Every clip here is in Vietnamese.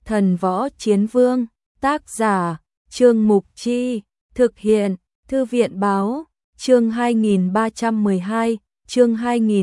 Thần Võ Chiến Vương, tác giả, Trương Mục Chi, thực hiện, Thư viện Báo, chương 2312, chương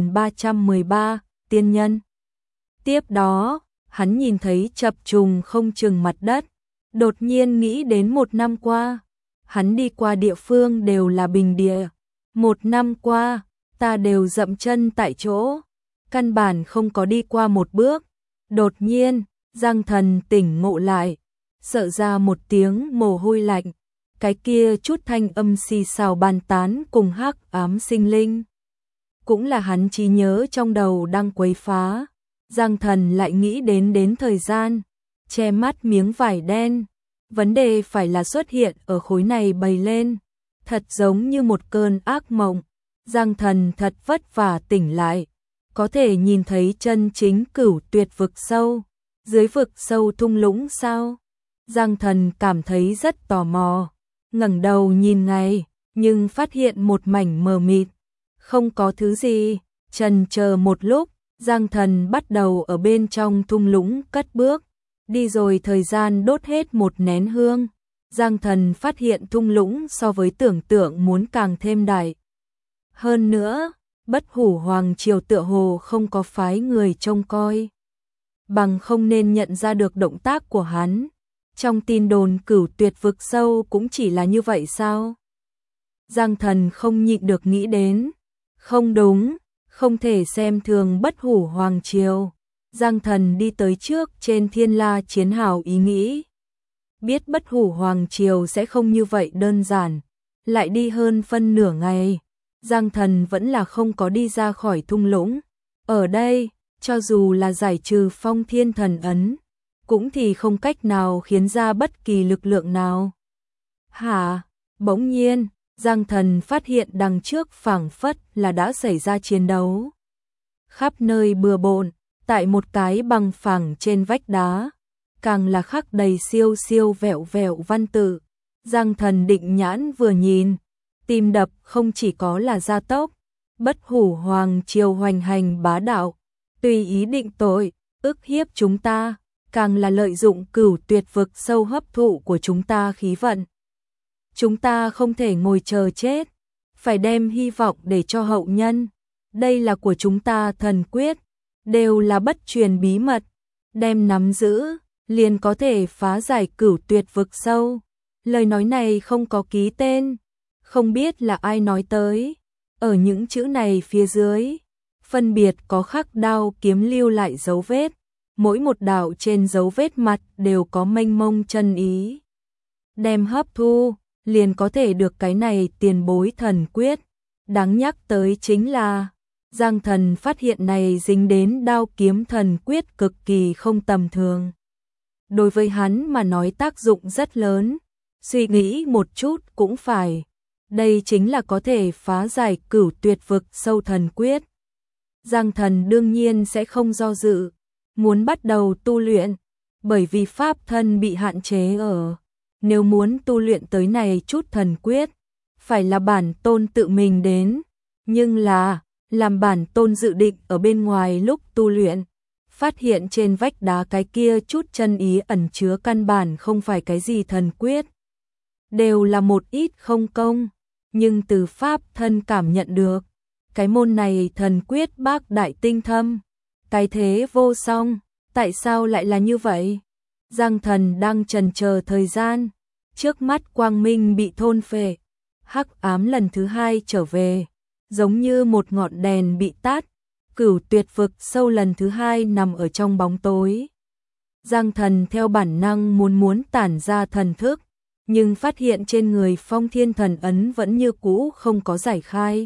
2313, tiên nhân. Tiếp đó, hắn nhìn thấy chập trùng không chừng mặt đất, đột nhiên nghĩ đến 1 năm qua, hắn đi qua địa phương đều là bình địa. 1 năm qua, ta đều dậm chân tại chỗ, căn bản không có đi qua một bước. Đột nhiên, Giang Thần tỉnh ngộ lại, sợ ra một tiếng mồ hôi lạnh, cái kia chút thanh âm xì xào bàn tán cùng hắc ám sinh linh. Cũng là hắn trí nhớ trong đầu đang quấy phá. Giang Thần lại nghĩ đến thời gian, che mắt miếng vải đen. Vấn đề phải là xuất hiện ở khối này bày lên, thật giống như một cơn ác mộng. Giang Thần thật vất vả tỉnh lại, có thể nhìn thấy chân chính Cửu Tuyệt vực sâu, dưới vực sâu thung lũng sao? Giang Thần cảm thấy rất tò mò, ngẩng đầu nhìn ngay, nhưng phát hiện một mảnh mờ mịt, không có thứ gì. Chần chờ một lúc, Giang Thần bắt đầu ở bên trong thung lũng cất bước, đi rồi thời gian đốt hết 1 nén hương. Giang Thần phát hiện thung lũng so với tưởng tượng muốn càng thêm đại. Hơn nữa, Bất Hủ Hoàng Triều tựa hồ không có phái người trông coi, bằng không nên nhận ra được động tác của hắn. Trong tin đồn Cửu Tuyệt vực sâu cũng chỉ là như vậy sao? Giang Thần không nhịn được nghĩ đến, không đúng, không thể xem thường Bất Hủ Hoàng Triều. Giang Thần đi tới trước trên Thiên La Chiến Hào ý nghĩ, biết Bất Hủ Hoàng Triều sẽ không như vậy đơn giản. Lại đi hơn phân nửa ngày, Giang Thần vẫn là không có đi ra khỏi thung lũng. Ở đây, cho dù là giải trừ Phong Thiên Thần ấn, cũng thì không cách nào khiến ra bất kỳ lực lượng nào. Hả? Bỗng nhiên, Giang Thần phát hiện đằng trước phảng phất là đã xảy ra chiến đấu. Khắp nơi bừa bộn, tại một cái bằng phẳng trên vách đá, càng là khắc đầy siêu siêu vẹo vẹo văn tự. Giang Thần định nhãn vừa nhìn, tim đập không chỉ có là gia tốc. Bất Hủ Hoàng Triều hoành hành bá đạo, tùy ý định tội, ức hiếp chúng ta, càng là lợi dụng Cửu Tuyệt vực sâu hấp thụ của chúng ta khí vận. Chúng ta không thể ngồi chờ chết, phải đem hy vọng để cho hậu nhân. Đây là của chúng ta thần quyết, đều là bất truyền bí mật, đem nắm giữ, liền có thể phá giải Cửu Tuyệt vực sâu. Lời nói này không có ký tên, không biết là ai nói tới. Ở những chữ này phía dưới, phân biệt có khắc đao kiếm lưu lại dấu vết, mỗi một đạo trên dấu vết mặt đều có mênh mông chân ý. Đem hấp thu, liền có thể được cái này tiền bối thần quyết. Đáng nhắc tới chính là, Giang Thần phát hiện này dính đến đao kiếm thần quyết cực kỳ không tầm thường. Đối với hắn mà nói tác dụng rất lớn, suy nghĩ một chút cũng phải. Đây chính là có thể phá giải Cửu Tuyệt vực sâu thần quyết. Giang Thần đương nhiên sẽ không do dự, muốn bắt đầu tu luyện, bởi vì pháp thân bị hạn chế ở. Nếu muốn tu luyện tới này chút thần quyết, phải là bản tôn tự mình đến. Nhưng là, làm bản tôn dự định ở bên ngoài lúc tu luyện, phát hiện trên vách đá cái kia chút chân ý ẩn chứa căn bản không phải cái gì thần quyết. Đều là một ít không công, nhưng từ pháp thân cảm nhận được, cái môn này thần quyết bác đại tinh thâm, cái thế vô song, tại sao lại là như vậy? Giang Thần đang chần chờ thời gian, trước mắt quang minh bị thôn phệ, hắc ám lần thứ 2 trở về, giống như một ngọn đèn bị tắt. Cửu Tuyệt vực sâu lần thứ 2 nằm ở trong bóng tối. Giang Thần theo bản năng muốn tản ra thần thức, nhưng phát hiện trên người Phong Thiên Thần ấn vẫn như cũ không có giải khai.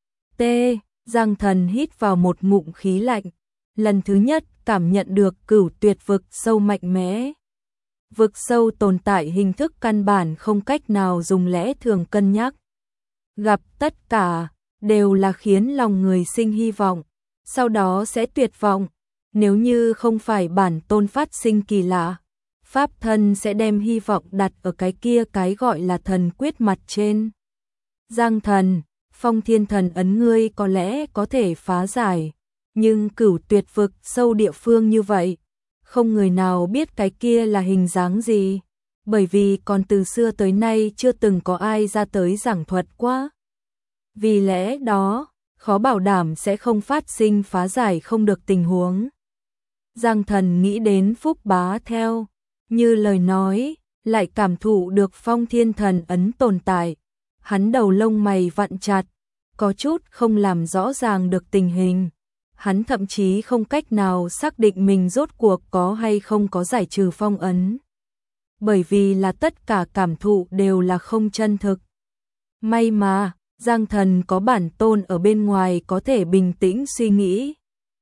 Giang Thần hít vào một ngụm khí lạnh, lần thứ nhất cảm nhận được Cửu Tuyệt vực sâu mạnh mẽ. Vực sâu tồn tại hình thức căn bản không cách nào dùng lẽ thường cân nhắc. Gặp tất cả, đều là khiến lòng người sinh hy vọng, sau đó sẽ tuyệt vọng. Nếu như không phải bản tôn phát sinh kỳ lạ, pháp thân sẽ đem hy vọng đặt ở cái kia cái gọi là thần quyết mặt trên. Giang Thần, Phong Thiên Thần ấn ngươi có lẽ có thể phá giải, nhưng Cửu Tuyệt vực sâu địa phương như vậy, không người nào biết cái kia là hình dáng gì, bởi vì còn từ xưa tới nay chưa từng có ai ra tới giảng thuật quá. Vì lẽ đó, khó bảo đảm sẽ không phát sinh phá giải không được tình huống. Giang Thần nghĩ đến Phúc Bá theo như lời nói, lại cảm thụ được Phong Thiên Thần ấn tồn tại. Hắn đầu lông mày vặn chặt, có chút không làm rõ ràng được tình hình. Hắn thậm chí không cách nào xác định mình rốt cuộc có hay không có giải trừ phong ấn. Bởi vì là tất cả cảm thụ đều là không chân thực. May mà, Giang Thần có bản tôn ở bên ngoài có thể bình tĩnh suy nghĩ.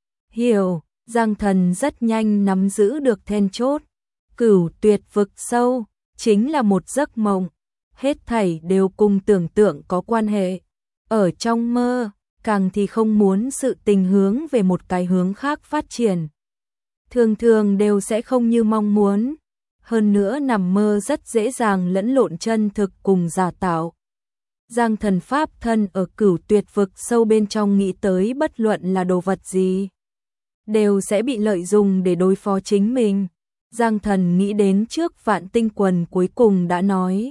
Hiểu, Giang Thần rất nhanh nắm giữ được then chốt. Cửu Tuyệt vực sâu, chính là một giấc mộng. Hết thảy đều cùng tưởng tượng có quan hệ. Ở trong mơ, càng thì không muốn sự tình hướng về một cái hướng khác phát triển. Thường thường đều sẽ không như mong muốn. Hơn nữa nằm mơ rất dễ dàng lẫn lộn chân thực cùng giả tạo. Giang Thần pháp thân ở Cửu Tuyệt vực sâu bên trong nghĩ tới bất luận là đồ vật gì, đều sẽ bị lợi dụng để đối phó chính mình. Giang Thần nghĩ đến trước Vạn Tinh Quần cuối cùng đã nói.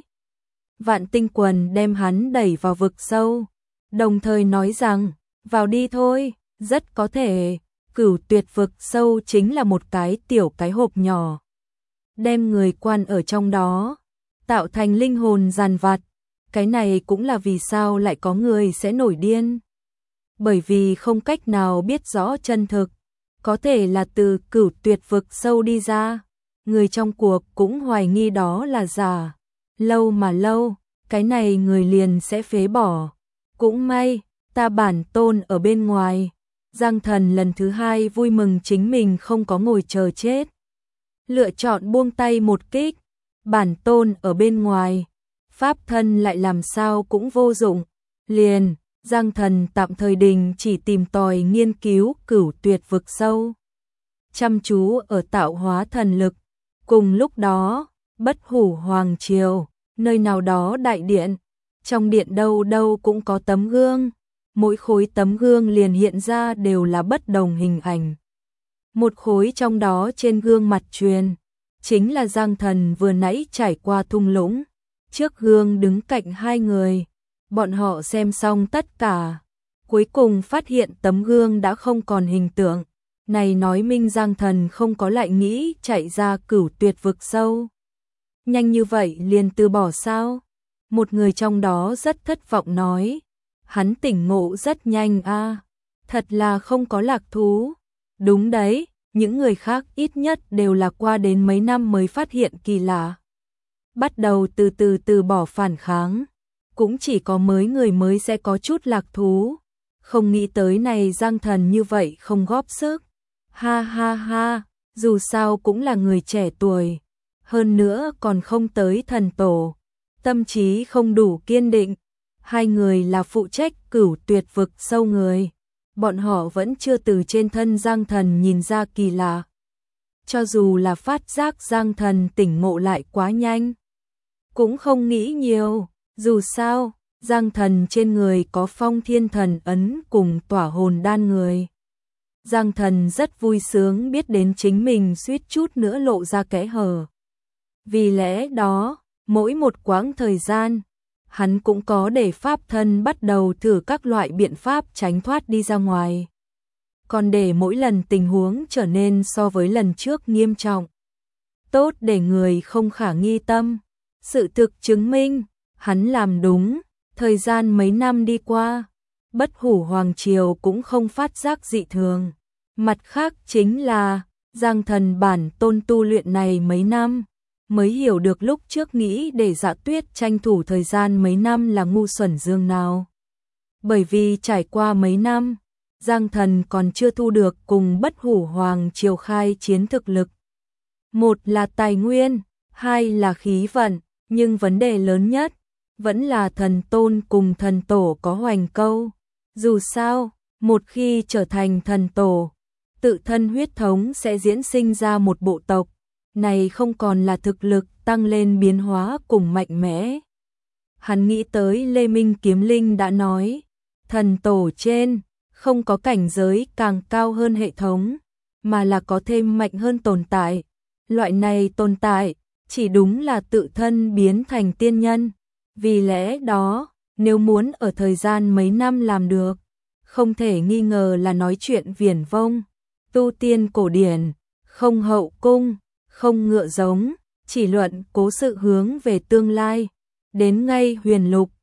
Vạn Tinh Quần đem hắn đẩy vào vực sâu, đồng thời nói rằng, vào đi thôi, rất có thể, Cửu Tuyệt vực sâu chính là một cái tiểu cái hộp nhỏ. Đem người quan ở trong đó, tạo thành linh hồn giàn vặt. Cái này cũng là vì sao lại có người sẽ nổi điên. Bởi vì không cách nào biết rõ chân thực, có thể là từ Cửu Tuyệt vực sâu đi ra. Người trong cuộc cũng hoài nghi đó là giả. Lâu mà lâu, cái này người liền sẽ phế bỏ. Cũng may, ta bản tôn ở bên ngoài. Giang Thần lần thứ hai vui mừng chính mình không có ngồi chờ chết. Lựa chọn buông tay một kích. Bản tôn ở bên ngoài. Pháp thân lại làm sao cũng vô dụng. Liền, Giang Thần tạm thời đình chỉ tìm tòi nghiên cứu Cửu Tuyệt vực sâu. Chăm chú ở tạo hóa thần lực. Cùng lúc đó, Bất Hủ Hoàng Triều, nơi nào đó đại điện. Trong điện đâu đâu cũng có tấm gương. Mỗi khối tấm gương liền hiện ra đều là bất đồng hình ảnh. Một khối trong đó trên gương mặt truyền, chính là Giang Thần vừa nãy trải qua thung lũng. Trước gương đứng cạnh hai người, bọn họ xem xong tất cả. Cuối cùng phát hiện tấm gương đã không còn hình tượng. Này nói minh Giang Thần không có lại nghĩ chạy ra Cửu Tuyệt vực sâu. Nhanh như vậy liền từ bỏ sao? Một người trong đó rất thất vọng nói. Hắn tỉnh ngộ rất nhanh a, thật là không có lạc thú. Đúng đấy, những người khác ít nhất đều là qua đến mấy năm mới phát hiện kỳ lạ. Bắt đầu từ từ bỏ phản kháng. Cũng chỉ có người mới sẽ có chút lạc thú. Không nghĩ tới này Giang Thần như vậy không góp sức. Ha ha ha, dù sao cũng là người trẻ tuổi. Hơn nữa còn không tới thần tổ. Tâm trí không đủ kiên định. Hai người là phụ trách Cửu Tuyệt vực sâu người. Bọn họ vẫn chưa từ trên thân Giang Thần nhìn ra kỳ lạ. Cho dù là phát giác Giang Thần tỉnh ngộ lại quá nhanh, cũng không nghĩ nhiều. Dù sao, Giang Thần trên người có Phong Thiên Thần ấn cùng tỏa hồn đan người. Giang Thần rất vui sướng biết đến chính mình suýt chút nữa lộ ra kẽ hở. Vì lẽ đó, mỗi một quãng thời gian, hắn cũng có để pháp thân bắt đầu thử các loại biện pháp tránh thoát đi ra ngoài. Còn để mỗi lần tình huống trở nên so với lần trước nghiêm trọng. Tốt để người không khả nghi tâm. Sự thực chứng minh, hắn làm đúng. Thời gian mấy năm đi qua, Bất Hủ Hoàng Triều cũng không phát giác dị thường. Mặt khác chính là, Giang Thần bản tôn tu luyện này mấy năm, mới hiểu được lúc trước nghĩ để Dạ Tuyết tranh thủ thời gian mấy năm là ngu xuẩn dương nào. Bởi vì trải qua mấy năm, Giang Thần còn chưa thu được cùng Bất Hủ Hoàng Triều khai chiến thực lực. Một là tài nguyên, hai là khí vận, nhưng vấn đề lớn nhất vẫn là thần tôn cùng thần tổ có hoành câu. Dù sao, một khi trở thành thần tổ, tự thân huyết thống sẽ diễn sinh ra một bộ tộc, này không còn là thực lực tăng lên biến hóa cùng mạnh mẽ. Hắn nghĩ tới Lê Minh Kiếm Linh đã nói, thần tổ trên, không có cảnh giới càng cao hơn hệ thống, mà là có thêm mạnh hơn tồn tại. Loại này tồn tại, chỉ đúng là tự thân biến thành tiên nhân. Vì lẽ đó, nếu muốn ở thời gian mấy năm làm được, không thể nghi ngờ là nói chuyện viển vông. Tu tiên cổ điển, không hậu cung, không ngựa giống, chỉ luận cố sự hướng về tương lai. Đến ngay huyền lục,